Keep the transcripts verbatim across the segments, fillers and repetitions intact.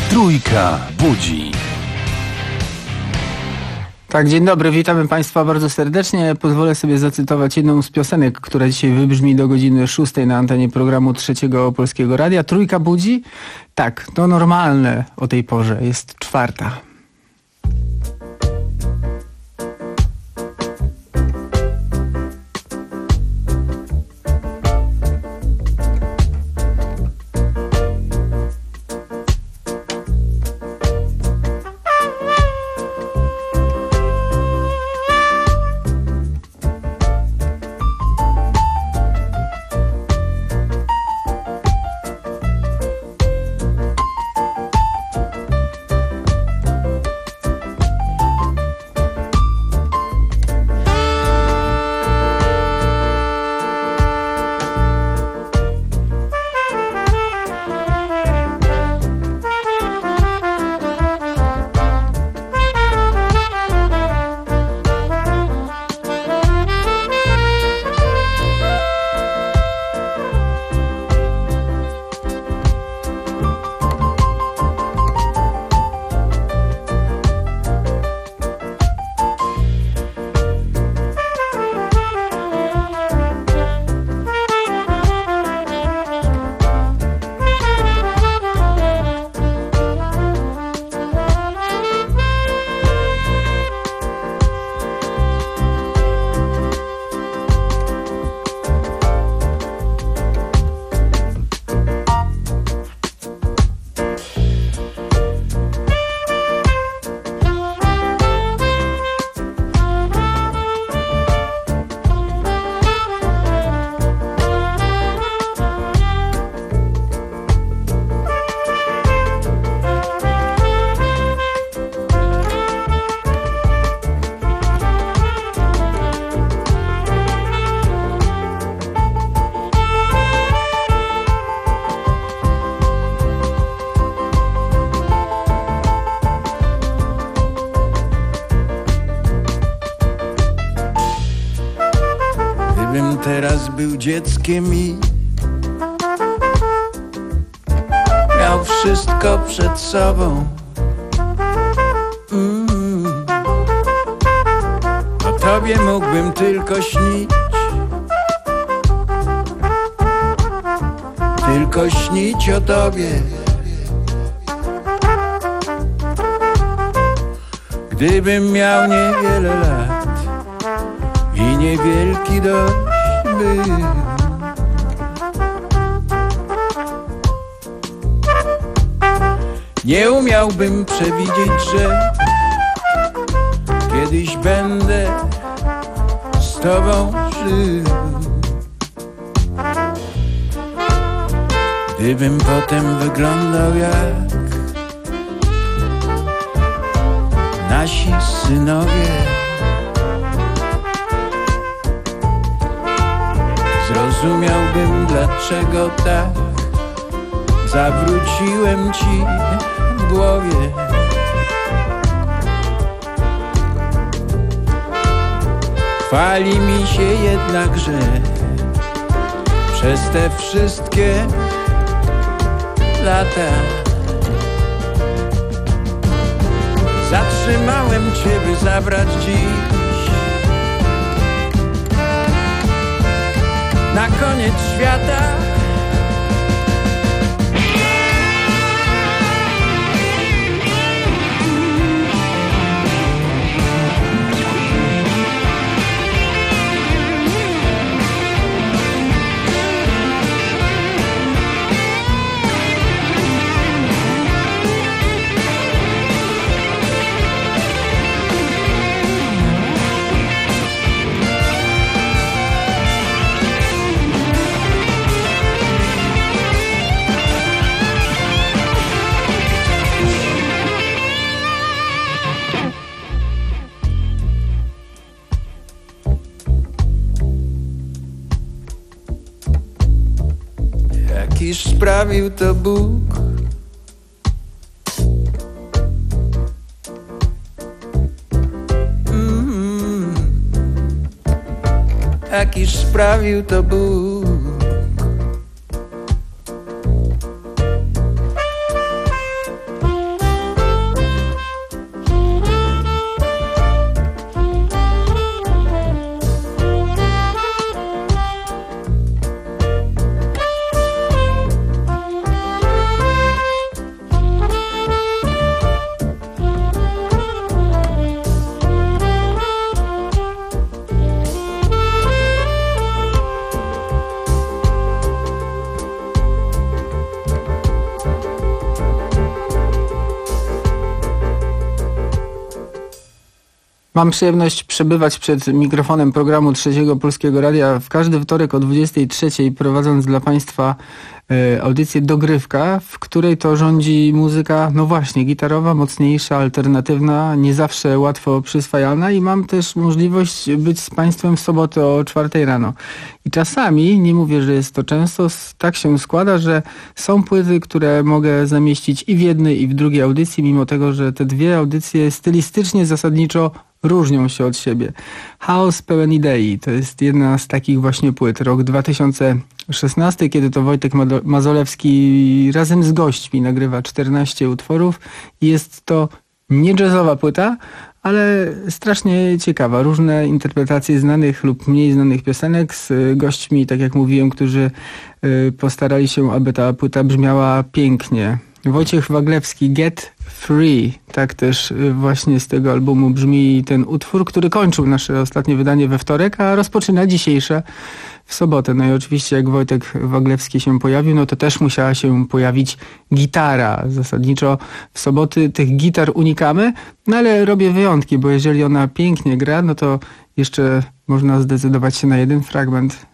Trójka budzi. Tak, dzień dobry, witamy Państwa bardzo serdecznie. Pozwolę sobie zacytować jedną z piosenek, która dzisiaj wybrzmi do godziny szóstej na antenie programu Trzeciego Polskiego Radia. Trójka budzi? Tak, to normalne o tej porze, jest czwarta. Teraz był dzieckiem i miał wszystko przed sobą. mm. O tobie mógłbym tylko śnić, tylko śnić o tobie. Gdybym miał niewiele lat i niewielki dość, nie umiałbym przewidzieć, że kiedyś będę z tobą żył. Gdybym potem wyglądał jak nasi synowie, zrozumiałbym, dlaczego tak zawróciłem ci w głowie. Chwali mi się jednak, że przez te wszystkie lata zatrzymałem cię, by zabrać dziś na koniec świata. Jakiż sprawił to Bóg, mm, jakiż sprawił to Bóg. Mam przyjemność przebywać przed mikrofonem programu Trzeciego Polskiego Radia w każdy wtorek o dwudziestej trzeciej, prowadząc dla Państwa e, audycję Dogrywka, w której to rządzi muzyka, no właśnie, gitarowa, mocniejsza, alternatywna, nie zawsze łatwo przyswajalna i mam też możliwość być z Państwem w sobotę o czwartej rano. I czasami, nie mówię, że jest to często, tak się składa, że są płyty, które mogę zamieścić i w jednej, i w drugiej audycji, mimo tego, że te dwie audycje stylistycznie zasadniczo różnią się od siebie. House pełen idei to jest jedna z takich właśnie płyt. Rok dwa tysiące szesnasty, kiedy to Wojtek Mazolewski razem z gośćmi nagrywa czternaście utworów i jest to nie jazzowa płyta, ale strasznie ciekawa. Różne interpretacje znanych lub mniej znanych piosenek z gośćmi, tak jak mówiłem, którzy postarali się, aby ta płyta brzmiała pięknie. Wojciech Waglewski, Get Free, tak też właśnie z tego albumu brzmi ten utwór, który kończył nasze ostatnie wydanie we wtorek, a rozpoczyna dzisiejsze w sobotę. No i oczywiście jak Wojtek Waglewski się pojawił, no to też musiała się pojawić gitara. Zasadniczo w soboty tych gitar unikamy, no ale robię wyjątki, bo jeżeli ona pięknie gra, no to jeszcze można zdecydować się na jeden fragment.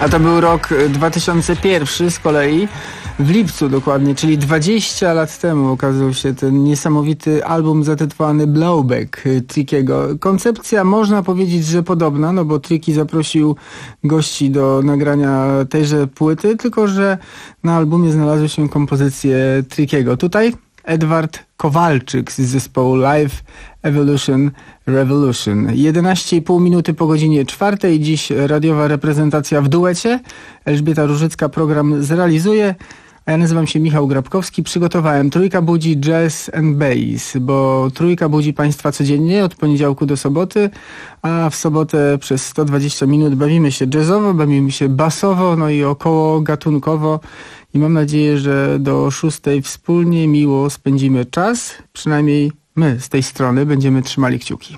A to był rok dwa tysiące pierwszy z kolei, w lipcu dokładnie, czyli dwadzieścia lat temu okazał się ten niesamowity album zatytułowany Blowback Trickiego. Koncepcja można powiedzieć, że podobna, no bo Tricky zaprosił gości do nagrania tejże płyty, tylko że na albumie znalazły się kompozycje Trickiego. Tutaj Edward Kowalczyk z zespołu Live Evolution Revolution. jedenaście i pół minuty po godzinie czwartej. Dziś radiowa reprezentacja w duecie. Elżbieta Różycka program zrealizuje, a ja nazywam się Michał Grabkowski. Przygotowałem Trójka budzi Jazz and Bass, bo Trójka budzi Państwa codziennie od poniedziałku do soboty, a w sobotę przez sto dwadzieścia minut bawimy się jazzowo, bawimy się basowo, no i około gatunkowo. I mam nadzieję, że do szóstej wspólnie miło spędzimy czas. Przynajmniej my z tej strony będziemy trzymali kciuki.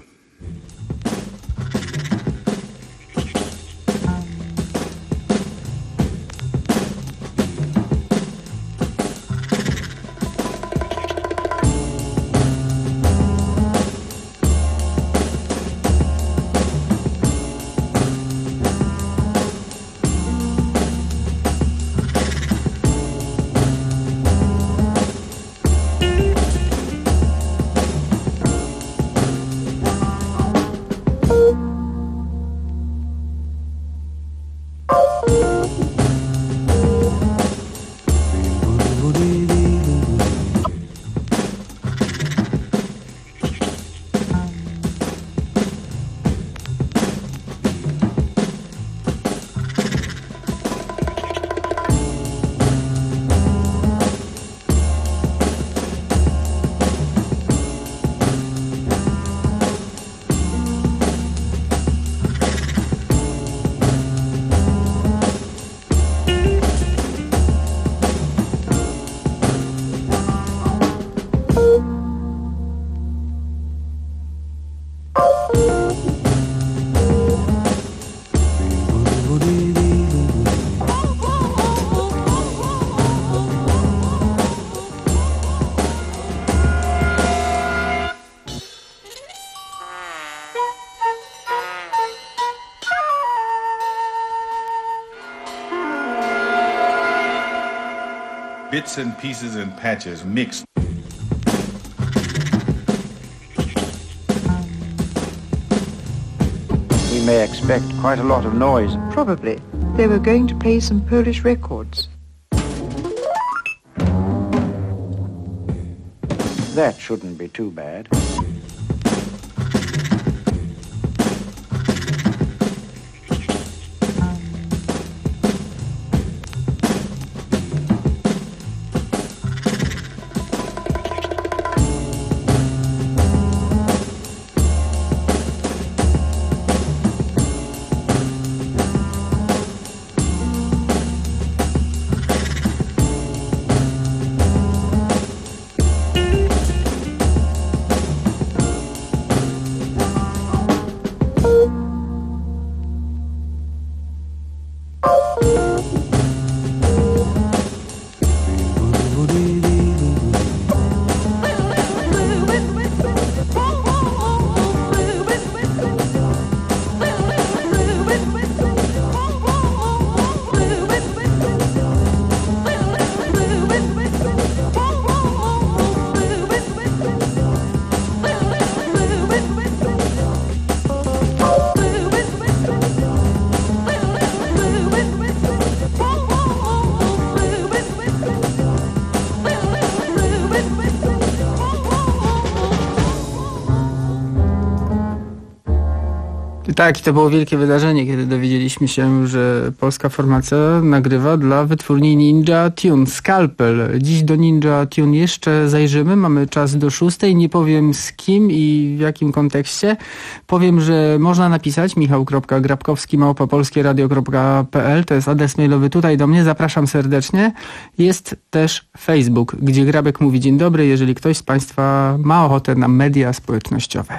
Bits and pieces and patches mixed. We may expect quite a lot of noise. Probably. They were going to play some Polish records. That shouldn't be too bad. Tak, i to było wielkie wydarzenie, kiedy dowiedzieliśmy się, że polska formacja nagrywa dla wytwórni Ninja Tune, Scalpel. Dziś do Ninja Tune jeszcze zajrzymy, mamy czas do szóstej, nie powiem z kim i w jakim kontekście. Powiem, że można napisać michał kropka grabkowski małpa polskie radio kropka p l, to jest adres mailowy tutaj do mnie, zapraszam serdecznie. Jest też Facebook, gdzie Grabek mówi dzień dobry, jeżeli ktoś z Państwa ma ochotę na media społecznościowe.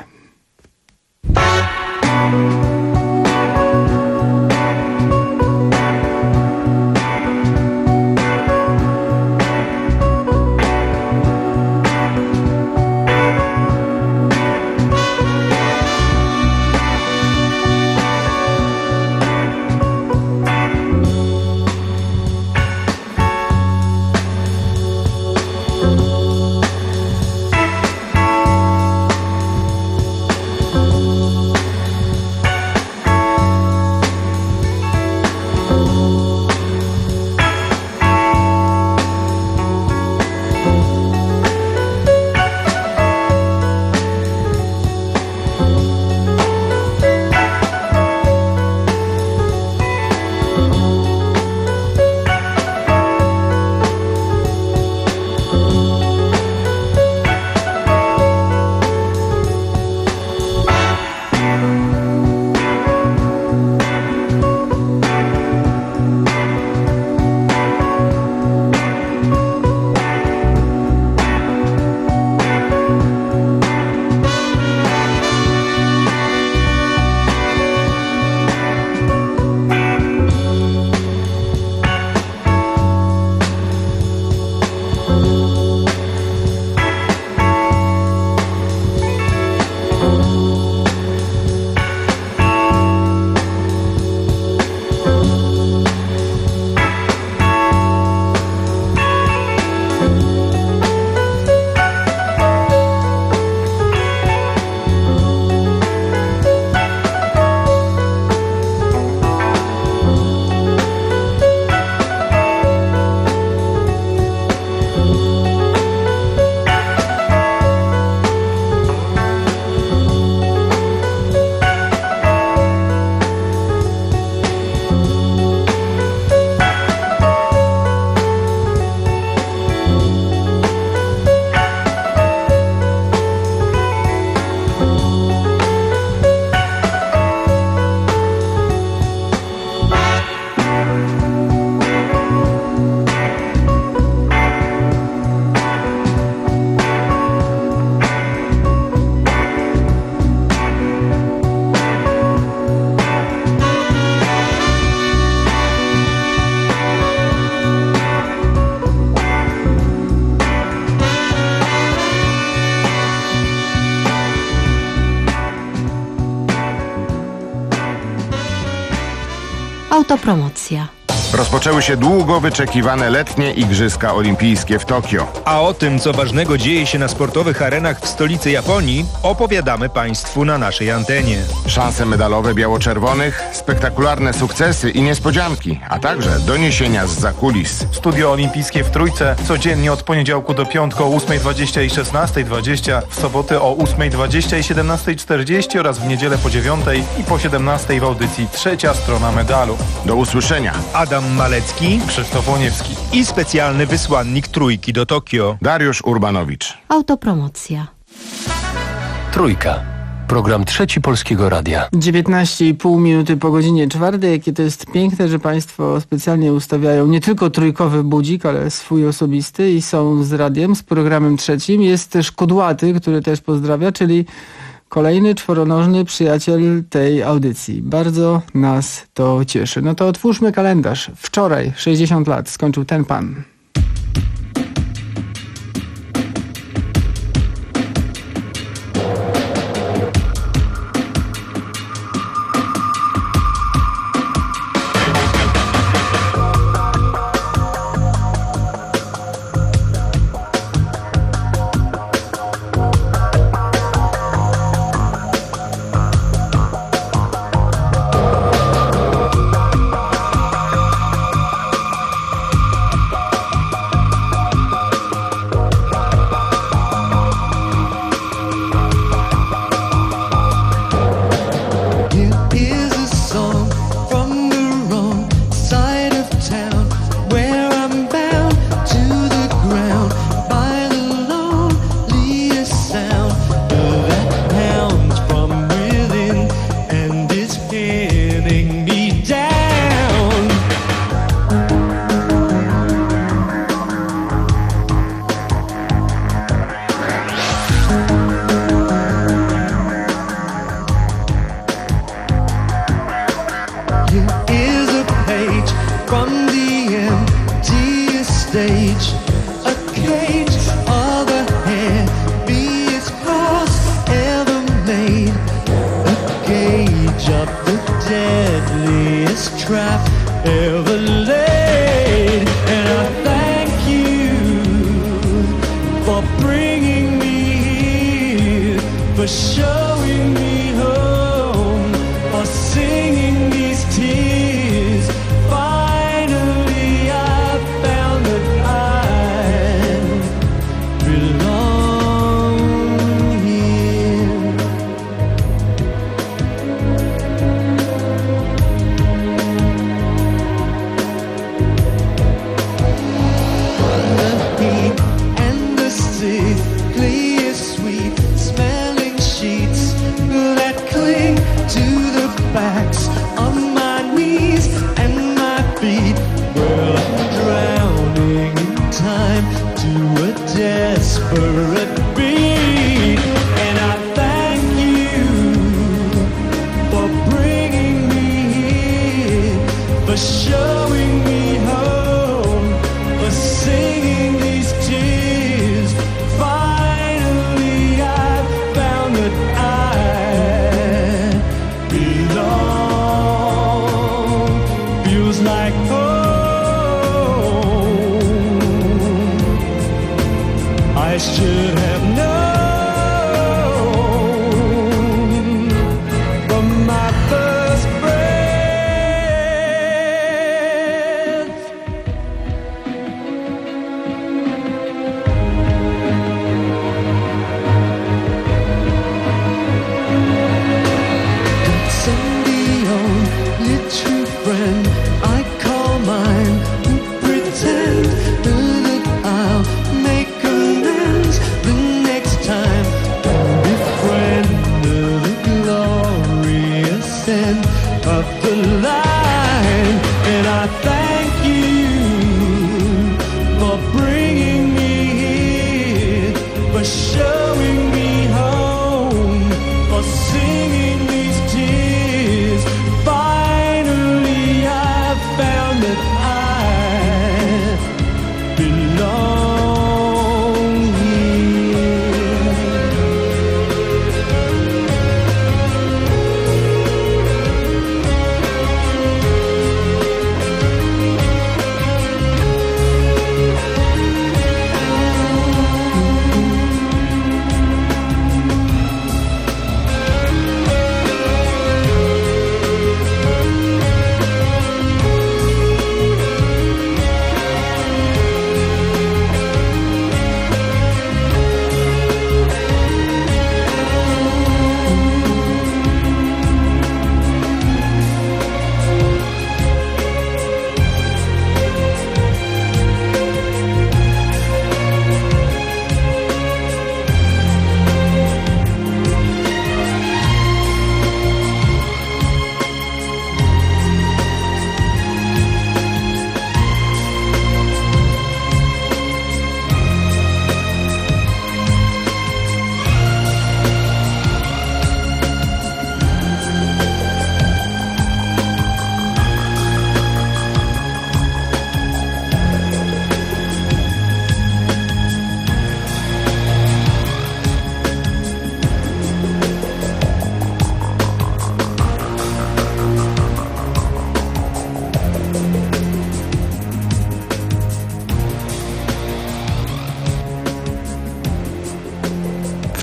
Autopromocja. Rozpoczęły się długo wyczekiwane letnie Igrzyska Olimpijskie w Tokio. A o tym, co ważnego dzieje się na sportowych arenach w stolicy Japonii, opowiadamy Państwu na naszej antenie. Szanse medalowe biało-czerwonych, spektakularne sukcesy i niespodzianki, a także doniesienia zza kulis. Studio Olimpijskie w Trójce codziennie od poniedziałku do piątku o ósmej dwadzieścia i szesnastej dwadzieścia, w soboty o ósmej dwadzieścia i siedemnastej czterdzieści oraz w niedzielę po dziewiątej i po siedemnastej w audycji Trzecia Strona Medalu. Do usłyszenia. Adam Malecki, Krzysztof Łoniewski i specjalny wysłannik Trójki do Tokio, Dariusz Urbanowicz. Autopromocja. Trójka. Program Trzeci Polskiego Radia. dziewiętnaście i pół minuty po godzinie czwartej. Jakie to jest piękne, że Państwo specjalnie ustawiają nie tylko trójkowy budzik, ale swój osobisty i są z radiem, z programem trzecim. Jest też Kudłaty, który też pozdrawia, czyli kolejny czworonożny przyjaciel tej audycji. Bardzo nas to cieszy. No to otwórzmy kalendarz. Wczoraj, sześćdziesiąt lat, skończył ten pan.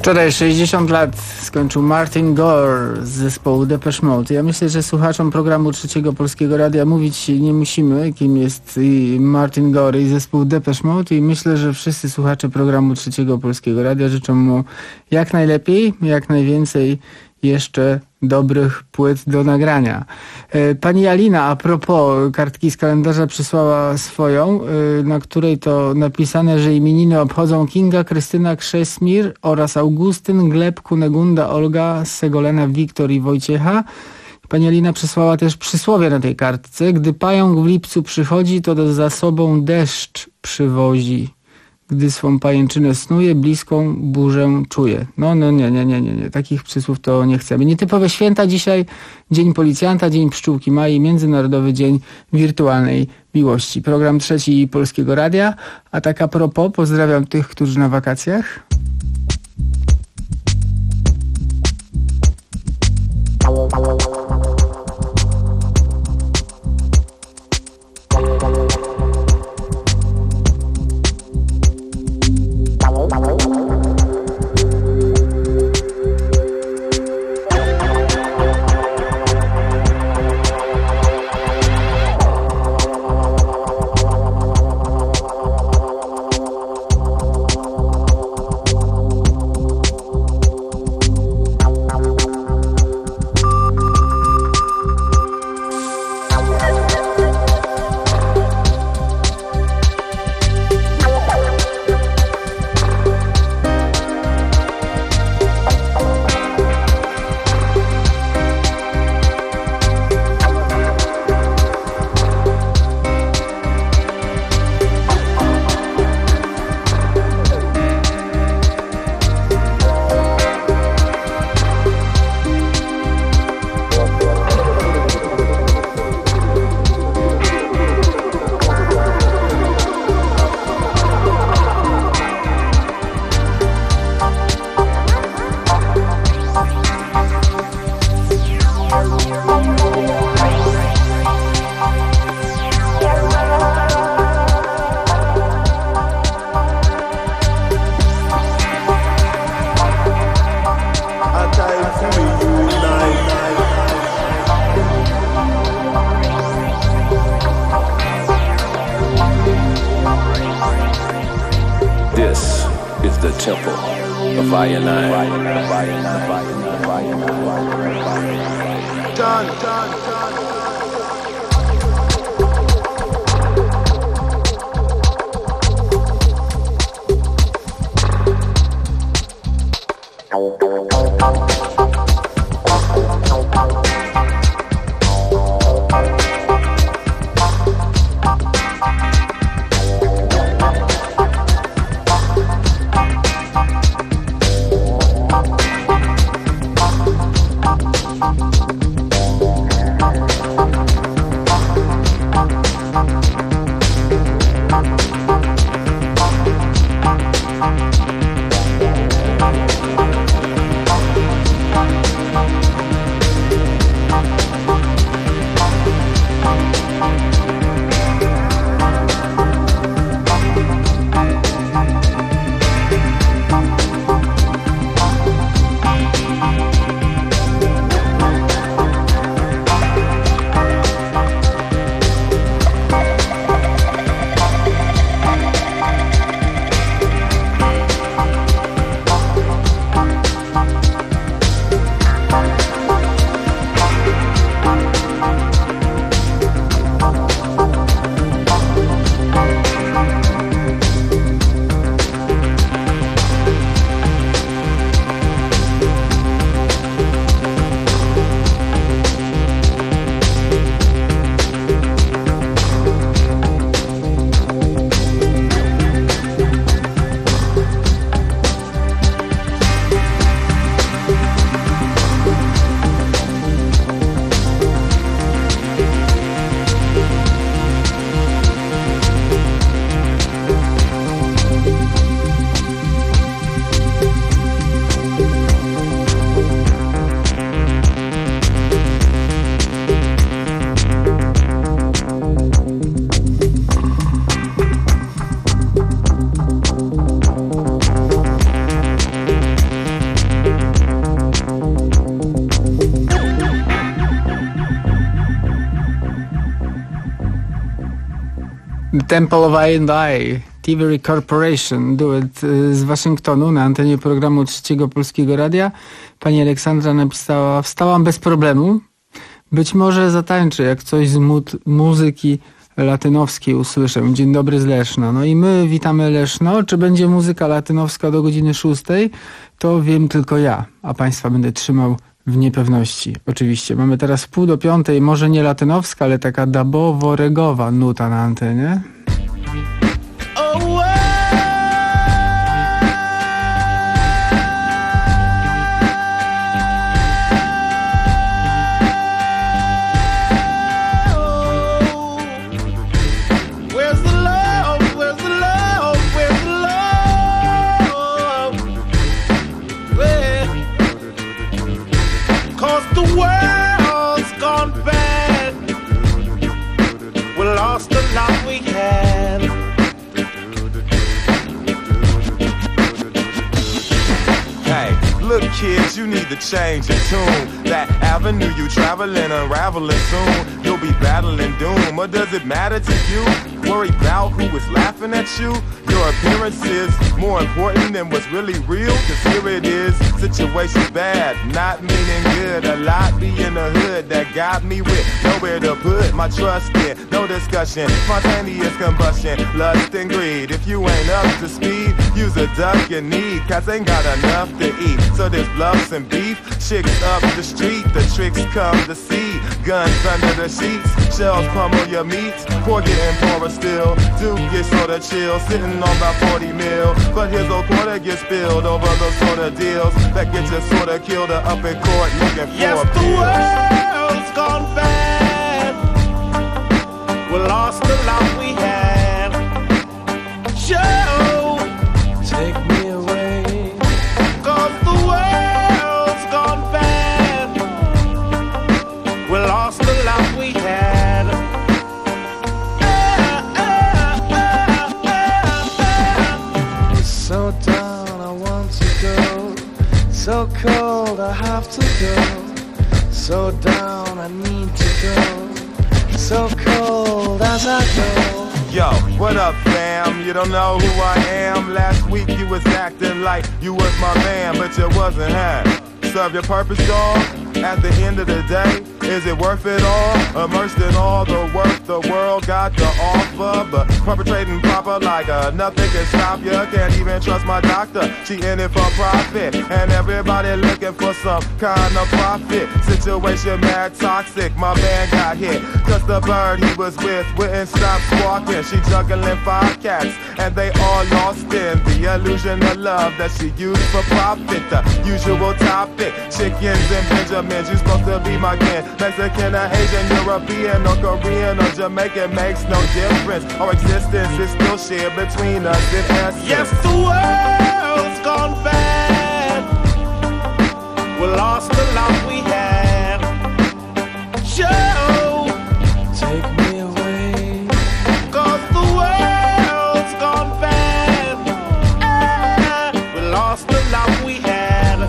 Wczoraj sześćdziesiąt lat skończył Martin Gore z zespołu Depeche Mode. Ja myślę, że słuchaczom programu Trzeciego Polskiego Radia mówić nie musimy, kim jest Martin Gore i zespół Depeche Mode, i myślę, że wszyscy słuchacze programu Trzeciego Polskiego Radia życzą mu jak najlepiej, jak najwięcej jeszcze dobrych płyt do nagrania. Pani Alina a propos kartki z kalendarza przysłała swoją, na której to napisane, że imieniny obchodzą Kinga, Krystyna, Krzesmir oraz Augustyn, Gleb, Kunegunda, Olga, Segolena, Wiktor i Wojciecha. Pani Alina przysłała też przysłowie na tej kartce. Gdy pająk w lipcu przychodzi, to za sobą deszcz przywozi. Gdy swą pajęczynę snuje, bliską burzę czuje. No, no, nie, nie, nie, nie, nie. Takich przysłów to nie chcemy. Nietypowe święta dzisiaj. Dzień Policjanta, Dzień Pszczółki Mai, Międzynarodowy Dzień Wirtualnej Miłości. Program Trzeci Polskiego Radia. A tak a propos, pozdrawiam tych, którzy na wakacjach. Temple of I and I, Thievery Corporation, duet z Waszyngtonu na antenie programu Trzeciego Polskiego Radia. Pani Aleksandra napisała: wstałam bez problemu. Być może zatańczę, jak coś z mu- muzyki latynowskiej usłyszę. Dzień dobry z Leszna. No i my witamy Leszno. Czy będzie muzyka latynowska do godziny szóstej? To wiem tylko ja, a Państwa będę trzymał w niepewności. Oczywiście. Mamy teraz pół do piątej, może nie latynowska, ale taka dubowo-regowa nuta na antenie. Kids, you need to change your tune. That avenue you traveling, unraveling soon. You'll be battling doom. Or does it matter to you? Worry about who is laughing at you? Your appearance is more important than what's really real. Cause here it is, situation's bad, not meaning good. A lot be in the hood that got me with nowhere to put my trust in. No discussion, spontaneous combustion, lust and greed. If you ain't up to speed, use a duck you need. Cause ain't got enough to eat. So there's bluffs and beef, chicks up the street, the tricks come to see. Guns under the sheets, shells pummel your meats. Poor getting poorer still, Duke gets sorta chill, sitting on about forty mil. But his old quarter gets spilled over those sorta deals that get you sorta killed or up in court looking for yes, a the world's gone bad. We lost the love we had. Joe, take me away. Cause the world's gone bad. We lost the love we had. So down, I want to go. So cold, I have to go. So down, I need to go. So cold as I go. Yo, what up, fam? You don't know who I am? Last week you was acting like you was my man, but you wasn't, huh? Serve your purpose, dog? At the end of the day, is it worth it all? Immersed in all the work the world got to offer, but perpetrating proper like uh, nothing can stop you. Can't even trust my doctor, she in it for profit, and everybody looking for some kind of profit. Situation mad toxic, my man got hit, cause the bird he was with wouldn't stop squawking. She juggling five cats, and they all lost in the illusion of love that she used for profit. The usual topic, chickens and Benjamins, you supposed to be my kin. Mexican or Asian, European or Korean or Jamaican makes no difference. Our existence is still shared between us in essence. Yes, the world's gone bad. We lost the love we had. Joe, take me away. Cause the world's gone bad. Ah, we lost the love we had.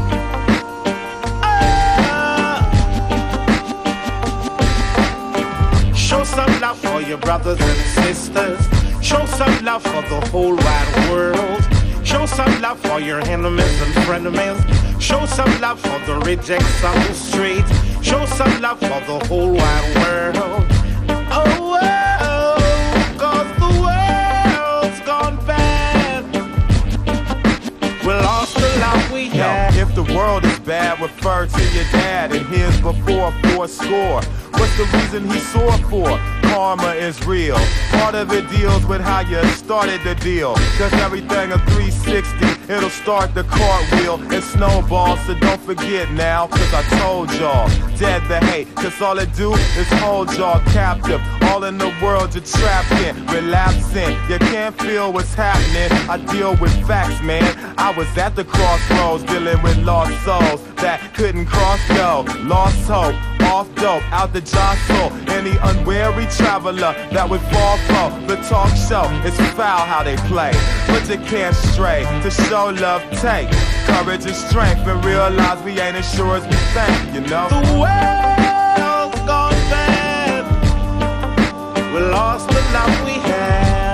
Show some love for your brothers and sisters. Show some love for the whole wide world. Show some love for your enemies and frenemies. Show some love for the rejects on the street. Show some love for the whole wide world. Oh, oh, cause the world's gone bad. We lost the love we had. Yo, if the world is bad, refer to your dad and his before four score. What's the reason he sore for? Karma is real. Part of it deals with how you started the deal. Cause everything a three sixty, it'll start the cartwheel and snowball. So don't forget now, cause I told y'all, dead the hate. Cause all it do is hold y'all captive. All in the world you're trapped in, relapsing. You can't feel what's happening. I deal with facts, man. I was at the crossroads dealing with lost souls that couldn't cross go. Lost hope, off dope, out the jostle. Any unwary traveler that would fall for the talk show. It's foul how they play, but you can't stray. To show love, take courage and strength, and realize we ain't as sure as we think, you know. The world's gone bad. We lost the love we had.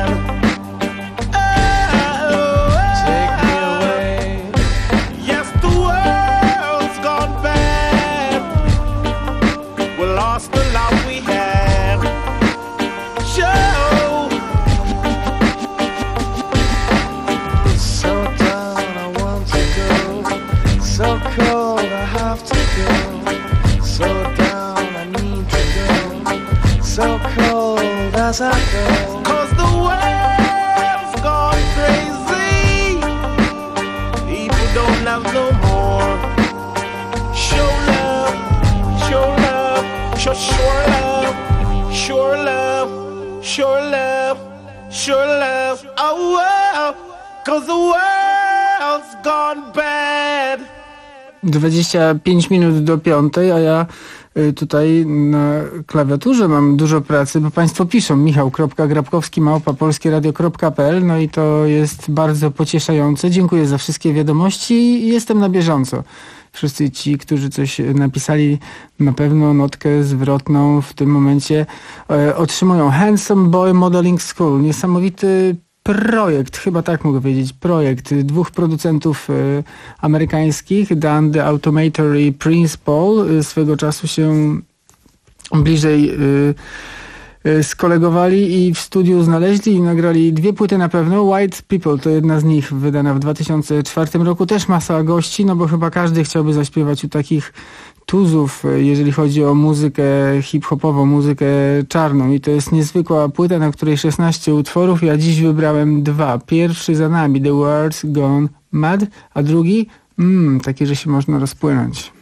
cold, I have to go. So down, I need to go. So cold as I go. Cause the world's gone crazy. People don't love no more. Show love, show love, show sure love, sure love, sure love, sure love. Oh, wow, cause the world's gone bad. dwadzieścia pięć minut do piątej, a ja tutaj na klawiaturze mam dużo pracy, bo państwo piszą michał kropka grabkowski małpa polskie radio kropka p l, no i to jest bardzo pocieszające. Dziękuję za wszystkie wiadomości i jestem na bieżąco. Wszyscy ci, którzy coś napisali, na pewno notkę zwrotną w tym momencie e, otrzymują. Handsome Boy Modeling School. Niesamowity projekt, chyba tak mogę powiedzieć, projekt dwóch producentów e, amerykańskich, Dan the Automator i Prince Paul, e, swego czasu się bliżej e, e, skolegowali i w studiu znaleźli i nagrali dwie płyty na pewno. White People to jedna z nich, wydana w dwa tysiące czwartym roku. Też masa gości, no bo chyba każdy chciałby zaśpiewać u takich tuzów, jeżeli chodzi o muzykę hip-hopową, muzykę czarną. I to jest niezwykła płyta, na której szesnaście utworów. Ja dziś wybrałem dwa. Pierwszy za nami, The World's Gone Mad, a drugi, mm, taki, że się można rozpłynąć.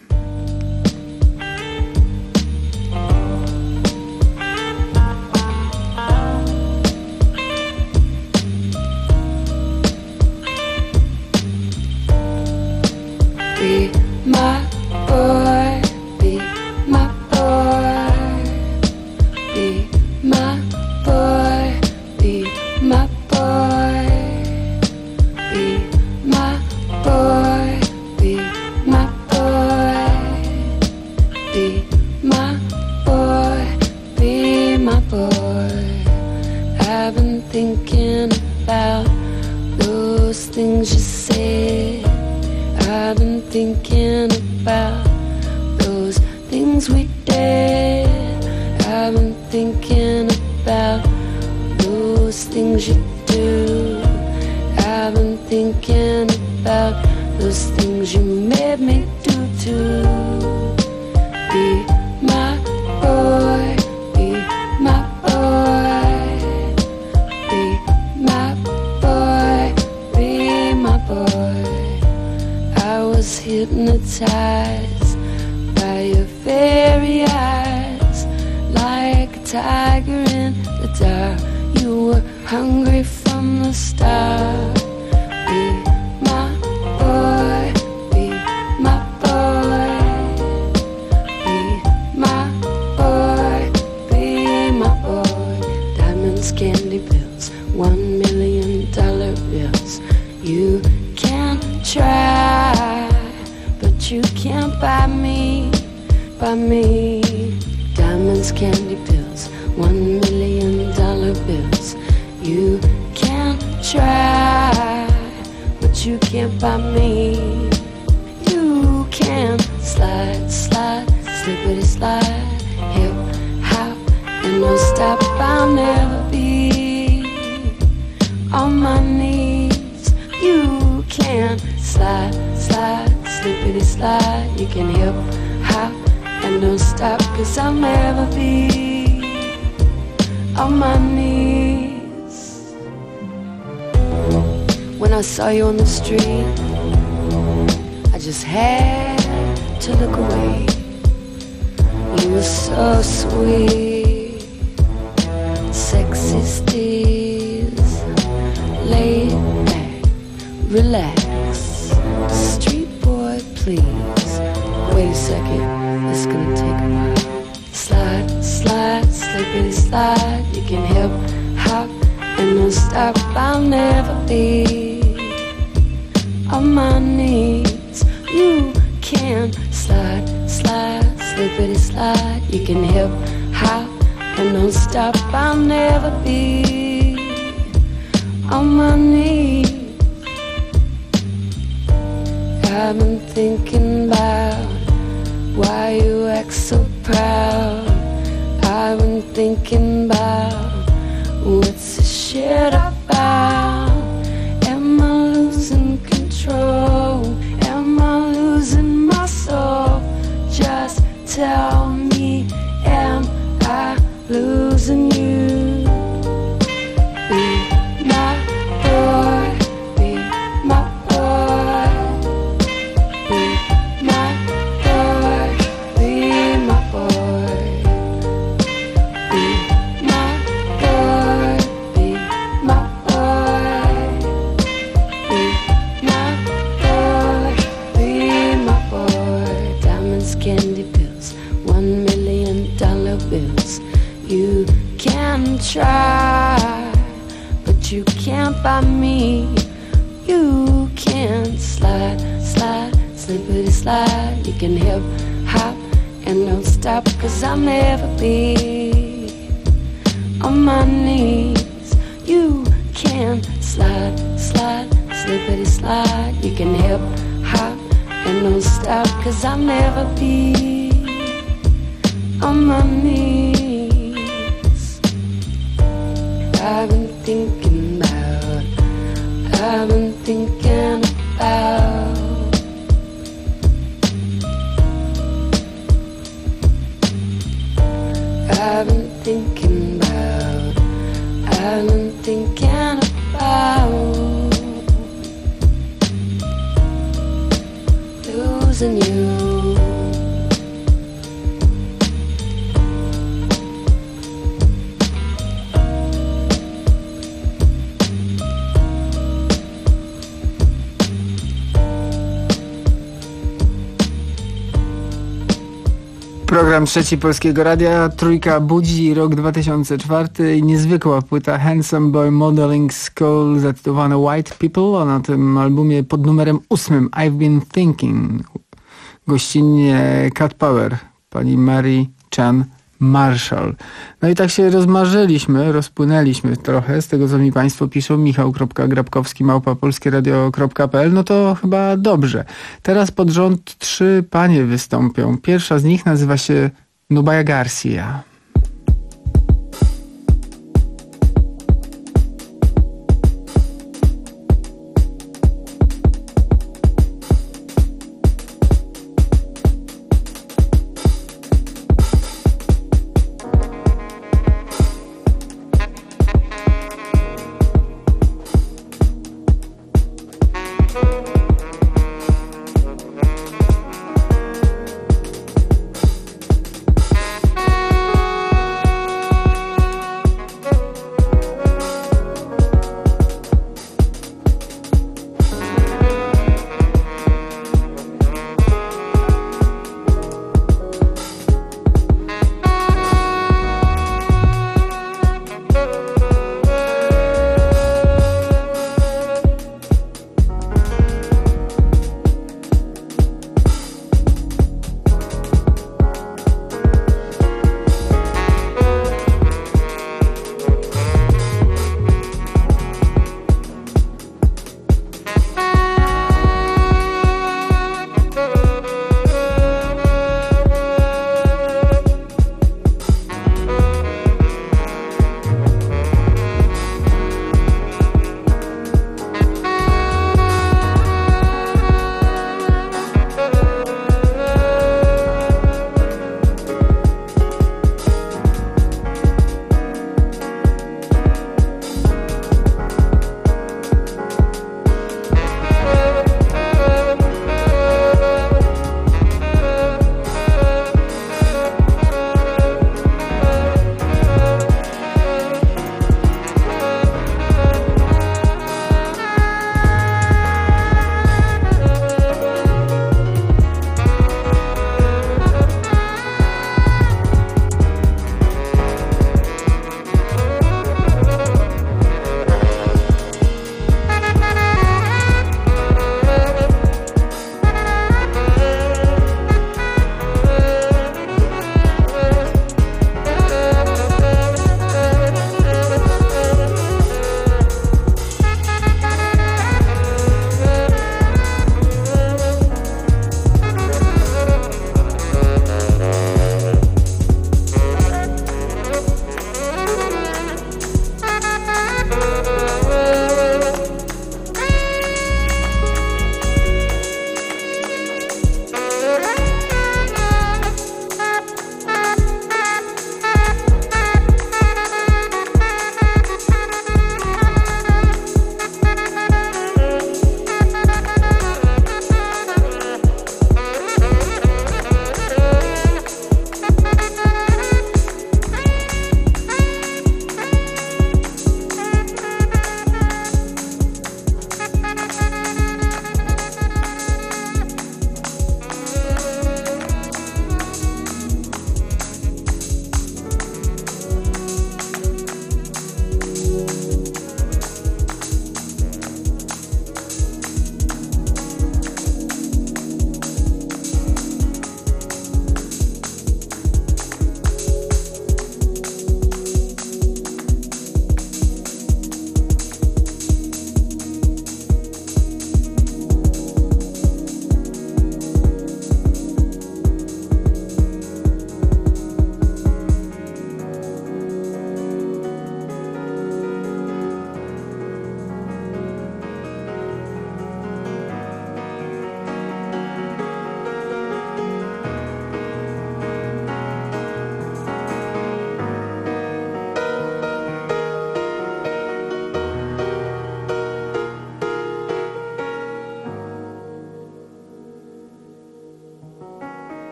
Be my boy, be my boy, be my boy, be my boy, be my boy, be my boy, be my boy, be my boy. I've been thinking about those things you said. I've been thinking about those things we did. I've been thinking about those things you do. I've been thinking about those things you made me do too. Be my boy, be my boy, be my boy, be my boy. I was hypnotized by your very eyes, like a tiger in the dark. You were hungry from the start. Be my boy, be my boy, be my boy, be my boy. Diamonds, candy pills, one million dollar bills. You can try, but you can't buy me, buy me. Diamonds, candy pills, one million dollar bills. You can't try, but you can't buy me. You can slide, slide, slippity slide, hip, hop, and no stop. I'll never be on my knees. You can slide, slide, slippity slide. You can hip, hop, and don't stop, cause I'll never be on my knees. When I saw you on the street, I just had to look away. You were so sweet, sexy steez, laid back, relax, street boy please. Wait a second, it's gonna take a while. Slide, slide, slippity slide. You can hip, hop, and don't stop. I'll never be on my knees. You can slide, slide, slippity slide. You can hip, hop, and don't stop. I'll never be on my knees. I've been thinking about why you act so proud. I've been thinking about what's this shit about. Am I losing control? Am I losing by me. You can slide, slide, slippity slide. You can hip hop and don't stop, 'cause I'll never be on my knees. You can slide, slide, slippity slide. You can hip hop and don't stop, 'cause I'll never be on my knees. I've been thinking about, I've been thinking about I've been thinking about, I've been thinking about losing you. Program Trzeci Polskiego Radia, Trójka budzi, rok dwa tysiące czwarty i niezwykła płyta Handsome Boy Modeling School zatytułowana White People, a na tym albumie pod numerem ósmym I've Been Thinking. Gościnnie Cat Power, pani Mary Chan Marshall. No i tak się rozmarzyliśmy, rozpłynęliśmy trochę z tego, co mi państwo piszą. michał kropka grabkowski małpa polskieradio kropka p l. No to chyba dobrze. Teraz pod rząd trzy panie wystąpią. Pierwsza z nich nazywa się Nubia Garcia. Thank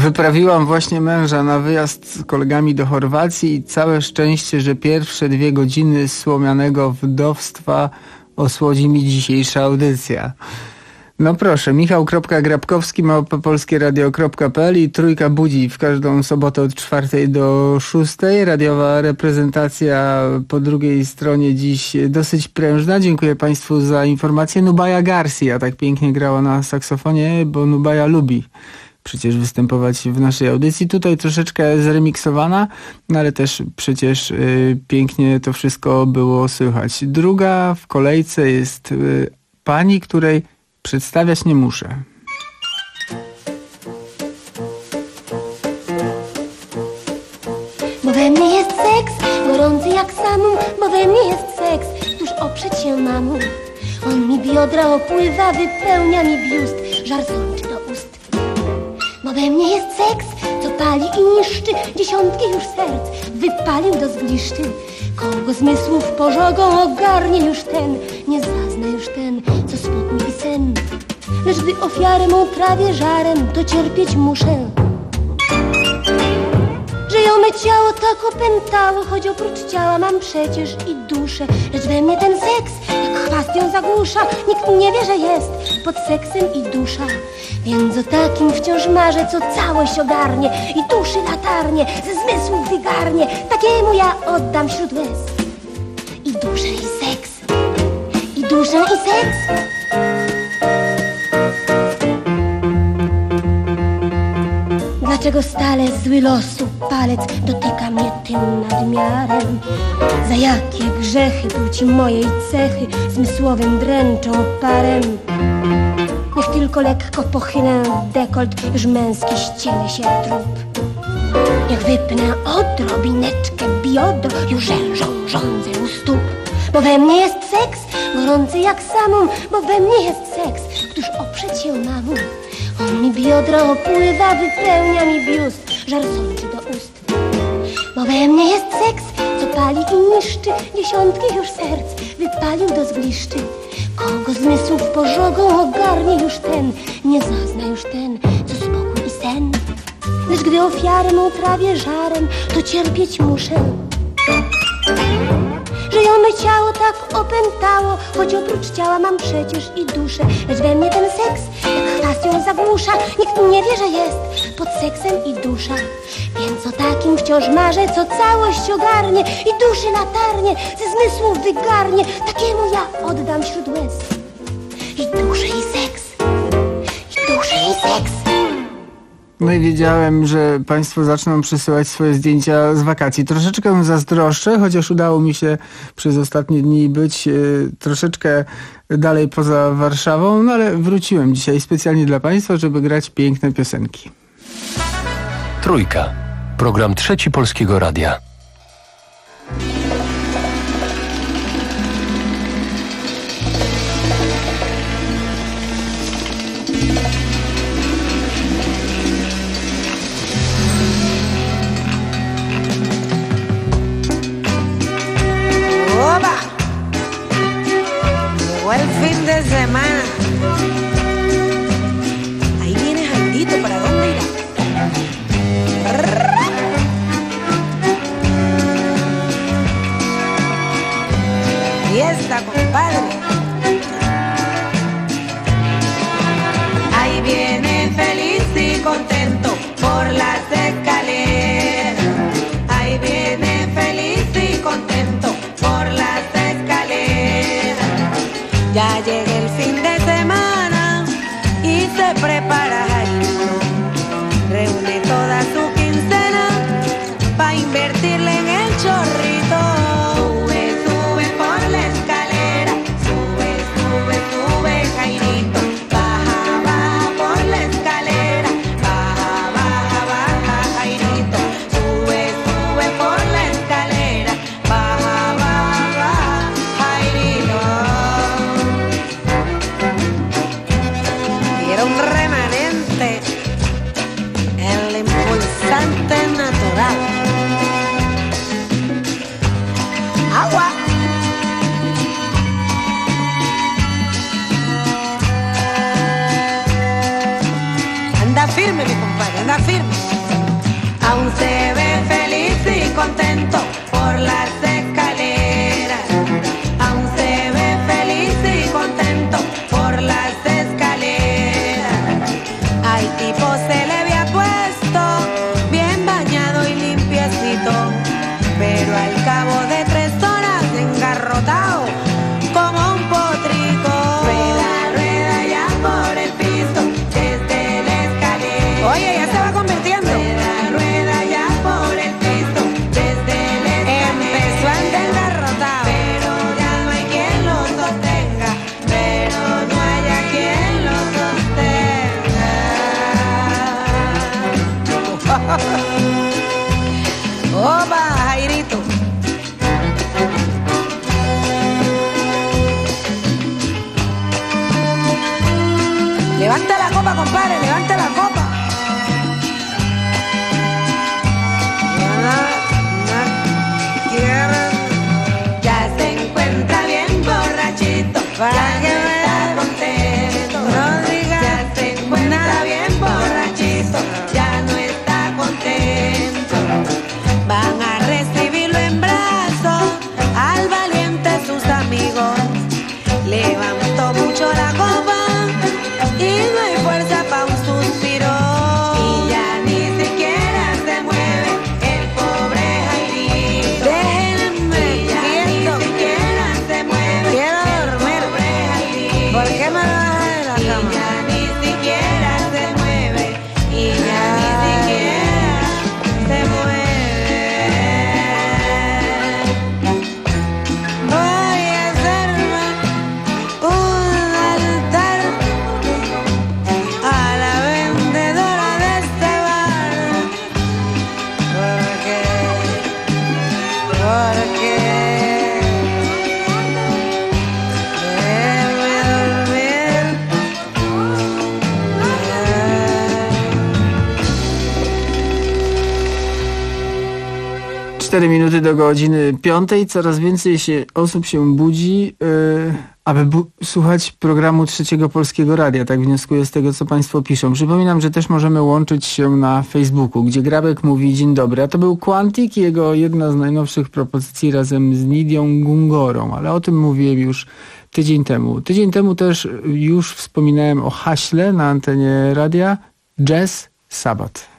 Wyprawiłam właśnie męża na wyjazd z kolegami do Chorwacji i całe szczęście, że pierwsze dwie godziny słomianego wdowstwa osłodzi mi dzisiejsza audycja. No proszę, michał.grabkowski małpa polskieradio kropka pe el i Trójka budzi w każdą sobotę od czwartej do szóstej. Radiowa reprezentacja po drugiej stronie dziś dosyć prężna. Dziękuję Państwu za informację. Nubaja Garcia tak pięknie grała na saksofonie, bo Nubaja lubi przecież występować w naszej audycji. Tutaj troszeczkę zremiksowana, no ale też przecież y, pięknie to wszystko było słychać. Druga w kolejce jest y, pani, której przedstawiać nie muszę. Bo we mnie jest seks, gorący jak samum, bo we mnie jest seks, tuż oprzeć się mamu. On mi biodra opływa, wypełnia mi biust, żar sączy do ust. Bo we mnie jest seks, co pali i niszczy dziesiątki już serc, wypalił do zgliszczy. Kogo zmysłów pożogą ogarnie już ten, nie zazna już ten, co spokój i sen. Lecz gdy ofiarę mą trawię żarem, to cierpieć muszę. Że ją me ciało tak opętało, choć oprócz ciała mam przecież i duszę. Lecz we mnie ten seks, jak chwast ją zagłusza, nikt nie wie, że jest pod seksem i dusza. Więc o takim wciąż marzę, co całość ogarnie i duszy latarnie, ze zmysłów wygarnie. Takiemu ja oddam wśród łez i duszę i seks, i duszę i seks. Dlaczego stale zły losu palec dotyka mnie tym nadmiarem? Za jakie grzechy płci mojej cechy zmysłowym dręczą parem? Niech tylko lekko pochylę dekolt, już męski ściele się trup. Niech wypnę odrobineczkę biodro, już rzężą żądzę u stóp. Bo we mnie jest seks, gorący jak samum, bo we mnie jest seks, któż oprzeć się mamu. On mi biodro opływa, wypełnia mi biust, żar sączy do ust. Bo we mnie jest seks, co pali i niszczy dziesiątki już serc, wypalił do zgliszczy. Kogo zmysłów pożogą ogarnie już ten, nie zazna już ten, co spokój i sen. Lecz gdy ofiarę mą trawię żarem, to cierpieć muszę. Że ją me ciało tak opętało, choć oprócz ciała mam przecież i duszę. Lecz we mnie ten seks, jak chwast ją zagłusza, nikt nie wie, że jest pod seksem i dusza. Więc o takim wciąż marzę, co całość ogarnie i duszy latarnie, ze zmysłów wygarnie. Takiemu ja oddam wśród łez i duszę i seks, i duszę i seks. No i wiedziałem, że Państwo zaczną przysyłać swoje zdjęcia z wakacji. Troszeczkę zazdroszczę, chociaż udało mi się przez ostatnie dni być y, troszeczkę dalej poza Warszawą, no ale wróciłem dzisiaj specjalnie dla Państwa, żeby grać piękne piosenki. Trójka. Program Trzeci Polskiego Radia. ¡Oba! Llegó el fin de semana. Ahí viene Jairito, ¿para dónde irá? pero al cabo de tres horas engarrotado como un potrico. Rueda, rueda ya por el piso desde el escalera. Oye, ya se va convirtiendo. Rueda, rueda ya por el piso desde el escalera. Empezó antes engarrotado, pero ya no hay quien lo sostenga, pero no haya quien lo sostenga. Opa, Jairito. Levante la copa, compadre, levante la copa. Ya se encuentra bien borrachito, ya que no está contento. No diga, ya se encuentra bien borrachito, ya no está contento. Van a recibirlo en brazos al valiente sus amigos. Levantó mucho la copa y no hay fuerza pa' un suspiro. Y ya ni siquiera se mueve el pobre Jairito. Déjenme y ya quieto, ni siquiera se mueve. Quiero dormir. El pobre Jairito. ¿Por qué me baja de la cama? Y ya ni siquiera se mueve. Y ya ni siquiera se mueve. Voy a hacerme un altar a la vendedora de este bar, porque, porque déjeme dormir. Cztery minuty do godziny piątej. Coraz więcej się, osób się budzi, yy, aby bu- słuchać programu Trzeciego Polskiego Radia. Tak wnioskuję z tego, co Państwo piszą. Przypominam, że też możemy łączyć się na Facebooku, gdzie Grabek mówi dzień dobry. A to był Quantic i jego jedna z najnowszych propozycji razem z Nidią Gungorą. Ale o tym mówiłem już tydzień temu. Tydzień temu też już wspominałem o haśle na antenie radia Jazz Sabbat.